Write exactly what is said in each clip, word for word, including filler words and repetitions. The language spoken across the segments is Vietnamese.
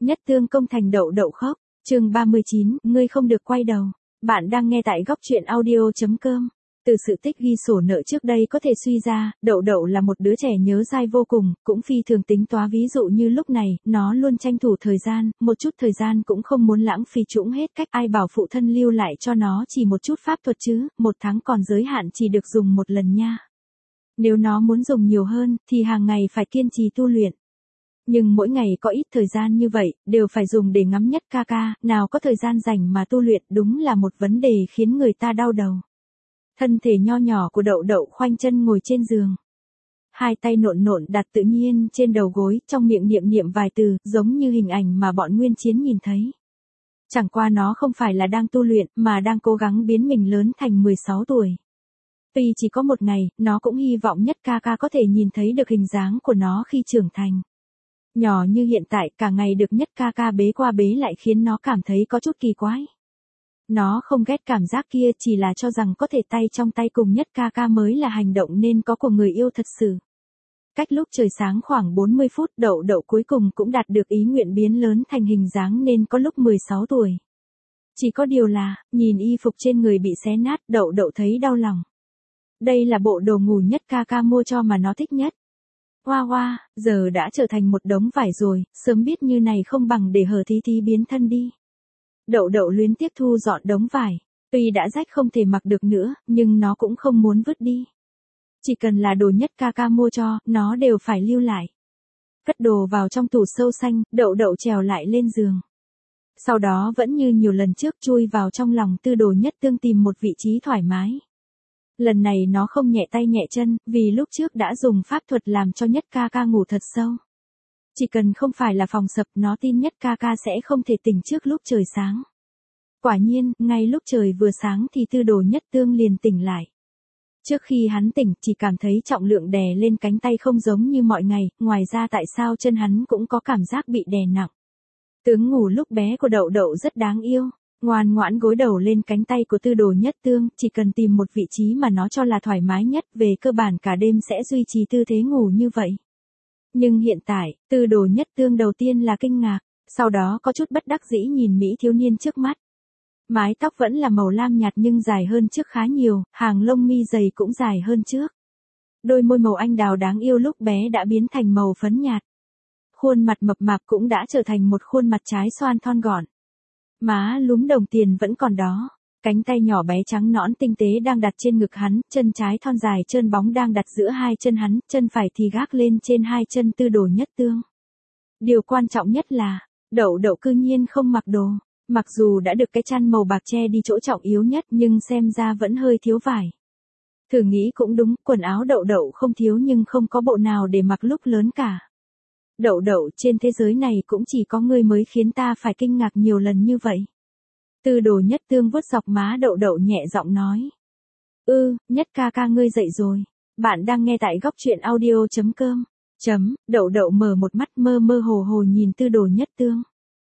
Nhất Tương công thành đậu đậu khóc, chương ba mươi chín, ngươi không được quay đầu. Bạn đang nghe tại góc truyện audio chấm com. Từ sự tích ghi sổ nợ trước đây có thể suy ra, đậu đậu là một đứa trẻ nhớ dai vô cùng, cũng phi thường tính toán, ví dụ như lúc này, nó luôn tranh thủ thời gian, một chút thời gian cũng không muốn lãng phí trũng hết cách, ai bảo phụ thân lưu lại cho nó chỉ một chút pháp thuật chứ, một tháng còn giới hạn chỉ được dùng một lần nha. Nếu nó muốn dùng nhiều hơn, thì hàng ngày phải kiên trì tu luyện. Nhưng mỗi ngày có ít thời gian như vậy, đều phải dùng để ngắm Nhất ca ca, nào có thời gian rảnh mà tu luyện, đúng là một vấn đề khiến người ta đau đầu. Thân thể nho nhỏ của đậu đậu khoanh chân ngồi trên giường. Hai tay nộn nộn đặt tự nhiên trên đầu gối, trong miệng niệm niệm vài từ, giống như hình ảnh mà bọn Nguyên Chiến nhìn thấy. Chẳng qua nó không phải là đang tu luyện, mà đang cố gắng biến mình lớn thành mười sáu tuổi. Tuy chỉ có một ngày, nó cũng hy vọng Nhất ca ca có thể nhìn thấy được hình dáng của nó khi trưởng thành. Nhỏ như hiện tại, cả ngày được Nhất ca ca bế qua bế lại khiến nó cảm thấy có chút kỳ quái. Nó không ghét cảm giác kia, chỉ là cho rằng có thể tay trong tay cùng Nhất ca ca mới là hành động nên có của người yêu thật sự. Cách lúc trời sáng khoảng bốn mươi phút, đậu đậu cuối cùng cũng đạt được ý nguyện biến lớn thành hình dáng nên có lúc mười sáu tuổi. Chỉ có điều là, nhìn y phục trên người bị xé nát, đậu đậu thấy đau lòng. Đây là bộ đồ ngủ Nhất ca ca mua cho mà nó thích nhất. Hoa hoa, giờ đã trở thành một đống vải rồi, sớm biết như này không bằng để hờ tí tí biến thân đi. Đậu đậu luyến tiếc thu dọn đống vải, tuy đã rách không thể mặc được nữa, nhưng nó cũng không muốn vứt đi. Chỉ cần là đồ Nhất ca ca mua cho, nó đều phải lưu lại. Cất đồ vào trong tủ sâu xanh, đậu đậu trèo lại lên giường. Sau đó vẫn như nhiều lần trước chui vào trong lòng Tư Đồ Nhất Tương tìm một vị trí thoải mái. Lần này nó không nhẹ tay nhẹ chân, vì lúc trước đã dùng pháp thuật làm cho Nhất ca ca ngủ thật sâu. Chỉ cần không phải là phòng sập, nó tin Nhất ca ca sẽ không thể tỉnh trước lúc trời sáng. Quả nhiên, ngay lúc trời vừa sáng thì Tư Đồ Nhất Tương liền tỉnh lại. Trước khi hắn tỉnh, chỉ cảm thấy trọng lượng đè lên cánh tay không giống như mọi ngày, ngoài ra tại sao chân hắn cũng có cảm giác bị đè nặng. Tướng ngủ lúc bé của đậu đậu rất đáng yêu. Ngoan ngoãn gối đầu lên cánh tay của Tư Đồ Nhất Tương, chỉ cần tìm một vị trí mà nó cho là thoải mái nhất, về cơ bản cả đêm sẽ duy trì tư thế ngủ như vậy. Nhưng hiện tại, Tư Đồ Nhất Tương đầu tiên là kinh ngạc, sau đó có chút bất đắc dĩ nhìn mỹ thiếu niên trước mắt. Mái tóc vẫn là màu lam nhạt nhưng dài hơn trước khá nhiều, hàng lông mi dày cũng dài hơn trước. Đôi môi màu anh đào đáng yêu lúc bé đã biến thành màu phấn nhạt. Khuôn mặt mập mạp cũng đã trở thành một khuôn mặt trái xoan thon gọn. Má lúm đồng tiền vẫn còn đó, cánh tay nhỏ bé trắng nõn tinh tế đang đặt trên ngực hắn, chân trái thon dài trơn bóng đang đặt giữa hai chân hắn, chân phải thì gác lên trên hai chân Tư Đồ Nhất Tương. Điều quan trọng nhất là, đậu đậu cư nhiên không mặc đồ, mặc dù đã được cái chăn màu bạc che đi chỗ trọng yếu nhất nhưng xem ra vẫn hơi thiếu vải. Thử nghĩ cũng đúng, quần áo đậu đậu không thiếu nhưng không có bộ nào để mặc lúc lớn cả. Đậu đậu, trên thế giới này cũng chỉ có ngươi mới khiến ta phải kinh ngạc nhiều lần như vậy. Tư Đồ Nhất Tương vuốt dọc má đậu đậu nhẹ giọng nói. Ư, Nhất ca ca ngươi dậy rồi. Bạn đang nghe tại góc truyện audio chấm com. Chấm, đậu đậu mở một mắt mơ mơ hồ hồ nhìn Tư Đồ Nhất Tương.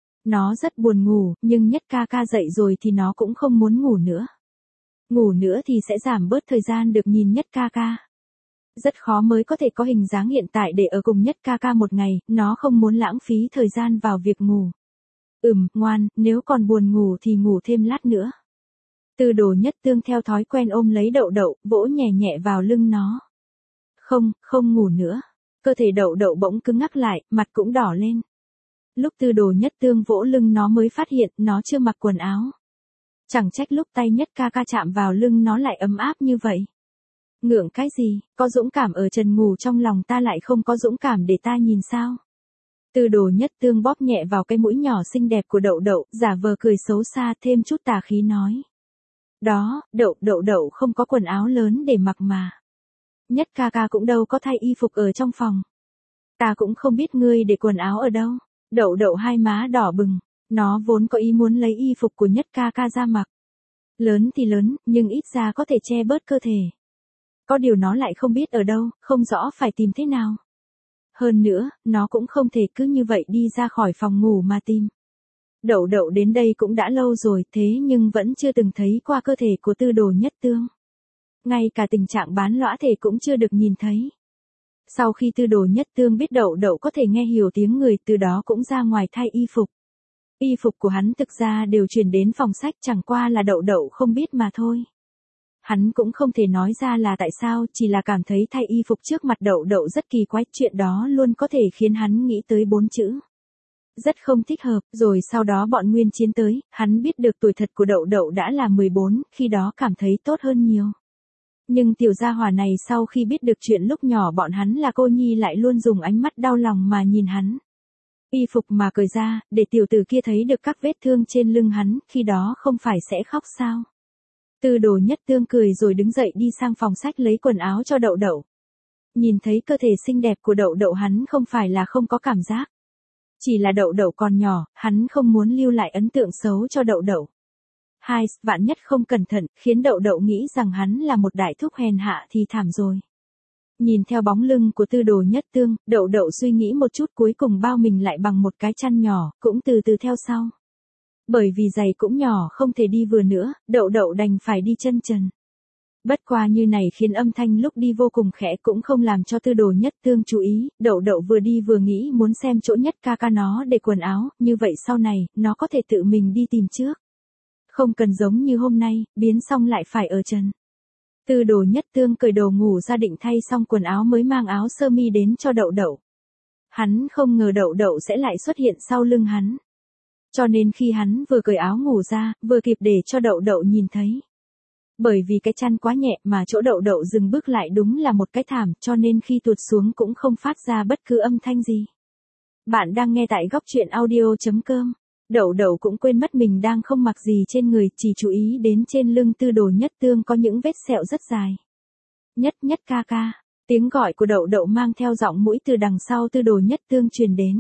Nó rất buồn ngủ, nhưng Nhất ca ca dậy rồi thì nó cũng không muốn ngủ nữa. Ngủ nữa thì sẽ giảm bớt thời gian được nhìn Nhất ca ca. Rất khó mới có thể có hình dáng hiện tại để ở cùng Nhất ca ca một ngày, nó không muốn lãng phí thời gian vào việc ngủ. Ừm, ngoan, nếu còn buồn ngủ thì ngủ thêm lát nữa. Tư Đồ Nhất Tương theo thói quen ôm lấy đậu đậu, vỗ nhẹ nhẹ vào lưng nó. Không, không ngủ nữa. Cơ thể đậu đậu bỗng cứng ngắc lại, mặt cũng đỏ lên. Lúc Tư Đồ Nhất Tương vỗ lưng nó mới phát hiện nó chưa mặc quần áo. Chẳng trách lúc tay Nhất ca ca chạm vào lưng nó lại ấm áp như vậy. Ngượng cái gì, có dũng cảm ở trần ngủ trong lòng ta lại không có dũng cảm để ta nhìn sao? Tư Đồ Nhất Tương bóp nhẹ vào cái mũi nhỏ xinh đẹp của đậu đậu, giả vờ cười xấu xa thêm chút tà khí nói. Đó, đậu đậu đậu không có quần áo lớn để mặc mà. Nhất ca ca cũng đâu có thay y phục ở trong phòng. Ta cũng không biết ngươi để quần áo ở đâu. Đậu đậu hai má đỏ bừng, nó vốn có ý muốn lấy y phục của Nhất ca ca ra mặc. Lớn thì lớn, nhưng ít ra có thể che bớt cơ thể. Có điều nó lại không biết ở đâu, không rõ phải tìm thế nào. Hơn nữa, nó cũng không thể cứ như vậy đi ra khỏi phòng ngủ mà tìm. Đậu đậu đến đây cũng đã lâu rồi, thế nhưng vẫn chưa từng thấy qua cơ thể của Tư Đồ Nhất Tương. Ngay cả tình trạng bán lõa thể cũng chưa được nhìn thấy. Sau khi Tư Đồ Nhất Tương biết đậu đậu có thể nghe hiểu tiếng người, từ đó cũng ra ngoài thay y phục. Y phục của hắn thực ra đều chuyển đến phòng sách, chẳng qua là đậu đậu không biết mà thôi. Hắn cũng không thể nói ra là tại sao, chỉ là cảm thấy thay y phục trước mặt đậu đậu rất kỳ quái, chuyện đó luôn có thể khiến hắn nghĩ tới bốn chữ. Rất không thích hợp, rồi sau đó bọn Nguyên Chiến tới, hắn biết được tuổi thật của đậu đậu đã là mười bốn, khi đó cảm thấy tốt hơn nhiều. Nhưng tiểu gia hỏa này sau khi biết được chuyện lúc nhỏ bọn hắn là cô nhi lại luôn dùng ánh mắt đau lòng mà nhìn hắn. Y phục mà cởi ra, để tiểu tử kia thấy được các vết thương trên lưng hắn, khi đó không phải sẽ khóc sao? Tư Đồ Nhất Tương cười rồi đứng dậy đi sang phòng sách lấy quần áo cho đậu đậu. Nhìn thấy cơ thể xinh đẹp của đậu đậu hắn không phải là không có cảm giác. Chỉ là đậu đậu còn nhỏ, hắn không muốn lưu lại ấn tượng xấu cho đậu đậu. Hai, vạn nhất không cẩn thận, khiến đậu đậu nghĩ rằng hắn là một đại thúc hèn hạ thì thảm rồi. Nhìn theo bóng lưng của Tư Đồ Nhất Tương, đậu đậu suy nghĩ một chút cuối cùng bao mình lại bằng một cái chăn nhỏ, cũng từ từ theo sau. Bởi vì giày cũng nhỏ không thể đi vừa nữa, đậu đậu đành phải đi chân trần. Bất qua như này khiến âm thanh lúc đi vô cùng khẽ cũng không làm cho Tư Đồ Nhất Tương chú ý, đậu đậu vừa đi vừa nghĩ muốn xem chỗ Nhất ca ca nó để quần áo, như vậy sau này, nó có thể tự mình đi tìm trước. Không cần giống như hôm nay, biến xong lại phải ở trần. Tư Đồ Nhất Tương cởi đồ ngủ ra định thay xong quần áo mới mang áo sơ mi đến cho đậu đậu. Hắn không ngờ đậu đậu sẽ lại xuất hiện sau lưng hắn. Cho nên khi hắn vừa cởi áo ngủ ra, vừa kịp để cho đậu đậu nhìn thấy. Bởi vì cái chăn quá nhẹ mà chỗ đậu đậu dừng bước lại đúng là một cái thảm, cho nên khi tuột xuống cũng không phát ra bất cứ âm thanh gì. Bạn đang nghe tại góc truyện audio chấm com. Đậu đậu cũng quên mất mình đang không mặc gì trên người, chỉ chú ý đến trên lưng Tư Đồ Nhất Tương có những vết sẹo rất dài. Nhất Nhất ca ca, tiếng gọi của đậu đậu mang theo giọng mũi từ đằng sau Tư Đồ Nhất Tương truyền đến.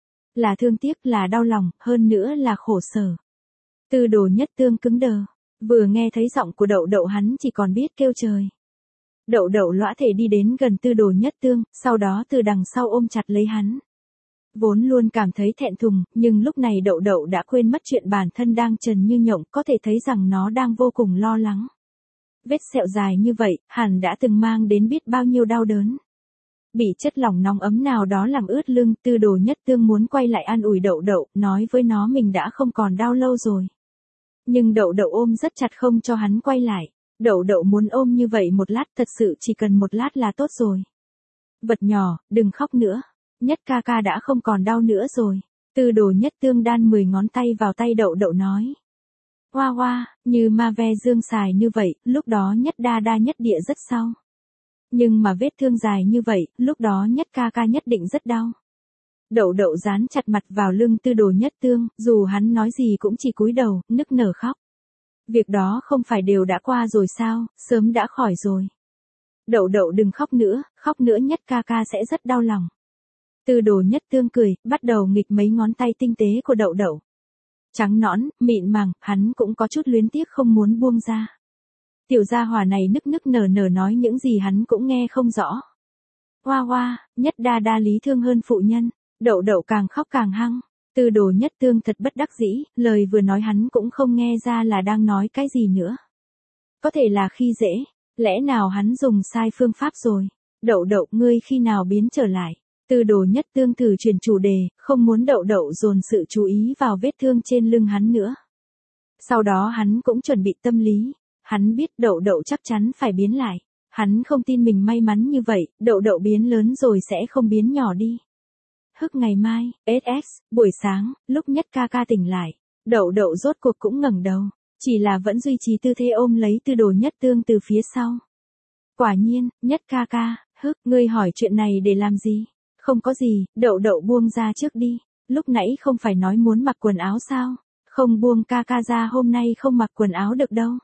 Là thương tiếc, là đau lòng, hơn nữa là khổ sở. Tư Đồ Nhất Tương cứng đờ, vừa nghe thấy giọng của đậu đậu hắn chỉ còn biết kêu trời. Đậu đậu lõa thể đi đến gần Tư Đồ Nhất Tương, sau đó từ đằng sau ôm chặt lấy hắn. Vốn luôn cảm thấy thẹn thùng, nhưng lúc này đậu đậu đã quên mất chuyện bản thân đang trần như nhộng, có thể thấy rằng nó đang vô cùng lo lắng. Vết sẹo dài như vậy, hẳn đã từng mang đến biết bao nhiêu đau đớn. Bị chất lỏng nóng ấm nào đó làm ướt lưng, Tư Đồ Nhất Tương muốn quay lại an ủi đậu đậu, nói với nó mình đã không còn đau lâu rồi. Nhưng đậu đậu ôm rất chặt không cho hắn quay lại. Đậu đậu muốn ôm như vậy một lát, thật sự chỉ cần một lát là tốt rồi. Vật nhỏ, đừng khóc nữa. Nhất ca ca đã không còn đau nữa rồi. Tư Đồ Nhất Tương đan mười ngón tay vào tay đậu đậu nói. Hoa hoa, như ma ve dương xài như vậy, lúc đó Nhất đa đa nhất địa rất đau. Nhưng mà vết thương dài như vậy, lúc đó Nhất ca ca nhất định rất đau. Đậu đậu dán chặt mặt vào lưng Tư Đồ Nhất Tương, dù hắn nói gì cũng chỉ cúi đầu, nức nở khóc. Việc đó không phải đều đã qua rồi sao, sớm đã khỏi rồi. Đậu đậu đừng khóc nữa, khóc nữa Nhất ca ca sẽ rất đau lòng. Tư Đồ Nhất Tương cười, bắt đầu nghịch mấy ngón tay tinh tế của đậu đậu. Trắng nõn, mịn màng, hắn cũng có chút luyến tiếc không muốn buông ra. Tiểu gia hỏa này nức nức nở nở nói những gì hắn cũng nghe không rõ. Hoa hoa, Nhất đa đa lý thương hơn phụ nhân, đậu đậu càng khóc càng hăng. Tư Đồ Nhất Tương thật bất đắc dĩ, lời vừa nói hắn cũng không nghe ra là đang nói cái gì nữa. Có thể là khi dễ, lẽ nào hắn dùng sai phương pháp rồi. Đậu đậu, ngươi khi nào biến trở lại. Tư Đồ Nhất Tương thử chuyển chủ đề, không muốn đậu đậu dồn sự chú ý vào vết thương trên lưng hắn nữa. Sau đó hắn cũng chuẩn bị tâm lý, hắn biết đậu đậu chắc chắn phải biến lại. Hắn không tin mình may mắn như vậy, đậu đậu biến lớn rồi sẽ không biến nhỏ đi. Hức ngày mai, ét ét, buổi sáng, lúc Nhất ca ca tỉnh lại, đậu đậu rốt cuộc cũng ngẩng đầu, chỉ là vẫn duy trì tư thế ôm lấy Tư Đồ Nhất Tương từ phía sau. Quả nhiên, Nhất ca ca, hức, ngươi hỏi chuyện này để làm gì? Không có gì, đậu đậu buông ra trước đi, lúc nãy không phải nói muốn mặc quần áo sao? Không buông ca ca ra hôm nay không mặc quần áo được đâu.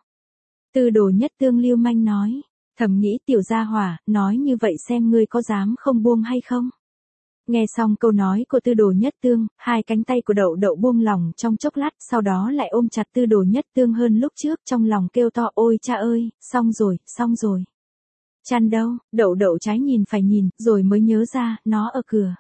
Tư Đồ Nhất Tương lưu manh nói, thầm nghĩ tiểu gia hỏa, nói như vậy xem ngươi có dám không buông hay không? Nghe xong câu nói của Tư Đồ Nhất Tương, hai cánh tay của đậu đậu buông lỏng trong chốc lát, sau đó lại ôm chặt Tư Đồ Nhất Tương hơn lúc trước, trong lòng kêu to ôi cha ơi, xong rồi, xong rồi. Chăn đâu, đậu đậu trái nhìn phải nhìn, rồi mới nhớ ra, nó ở cửa.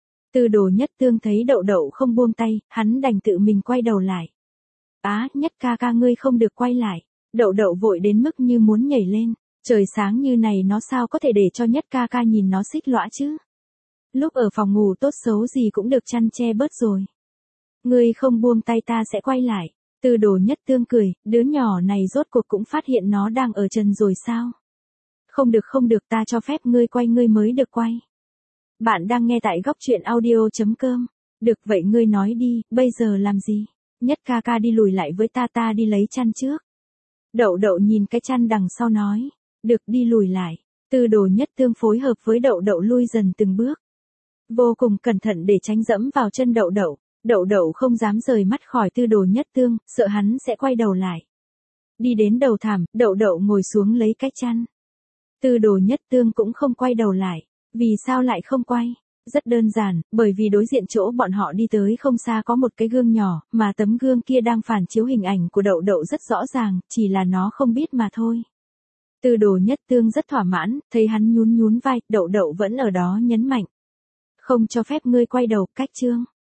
Tư Đồ Nhất Tương thấy đậu đậu không buông tay, hắn đành tự mình quay đầu lại. Á, Nhất ca ca ngươi không được quay lại. Đậu đậu vội đến mức như muốn nhảy lên. Trời sáng như này nó sao có thể để cho Nhất ca ca nhìn nó xích lõa chứ. Lúc ở phòng ngủ tốt xấu gì cũng được chăn che bớt rồi. Ngươi không buông tay ta sẽ quay lại. Tư Đồ Nhất Tương cười, đứa nhỏ này rốt cuộc cũng phát hiện nó đang ở trần rồi sao? Không được không được, ta cho phép ngươi quay, ngươi mới được quay. Bạn đang nghe tại góc truyện audio.com. Được vậy ngươi nói đi, bây giờ làm gì? Nhất ca ca đi lùi lại với ta, ta đi lấy chăn trước. Đậu đậu nhìn cái chăn đằng sau nói. Được, đi lùi lại. Tư Đồ Nhất Tương phối hợp với đậu đậu lui dần từng bước. Vô cùng cẩn thận để tránh dẫm vào chân đậu đậu. Đậu đậu không dám rời mắt khỏi Tư Đồ Nhất Tương, sợ hắn sẽ quay đầu lại. Đi đến đầu thảm, đậu đậu ngồi xuống lấy cái chăn. Tư Đồ Nhất Tương cũng không quay đầu lại. Vì sao lại không quay? Rất đơn giản, bởi vì đối diện chỗ bọn họ đi tới không xa có một cái gương nhỏ, mà tấm gương kia đang phản chiếu hình ảnh của đậu đậu rất rõ ràng, chỉ là nó không biết mà thôi. Tư Đồ Nhất Tương rất thỏa mãn, thấy hắn nhún nhún vai, đậu đậu vẫn ở đó nhấn mạnh. Không cho phép ngươi quay đầu, cách chương.